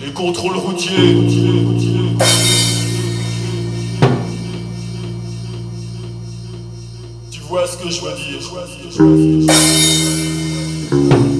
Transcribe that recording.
les contrôles routiers. Tu vois ce que je veux dire?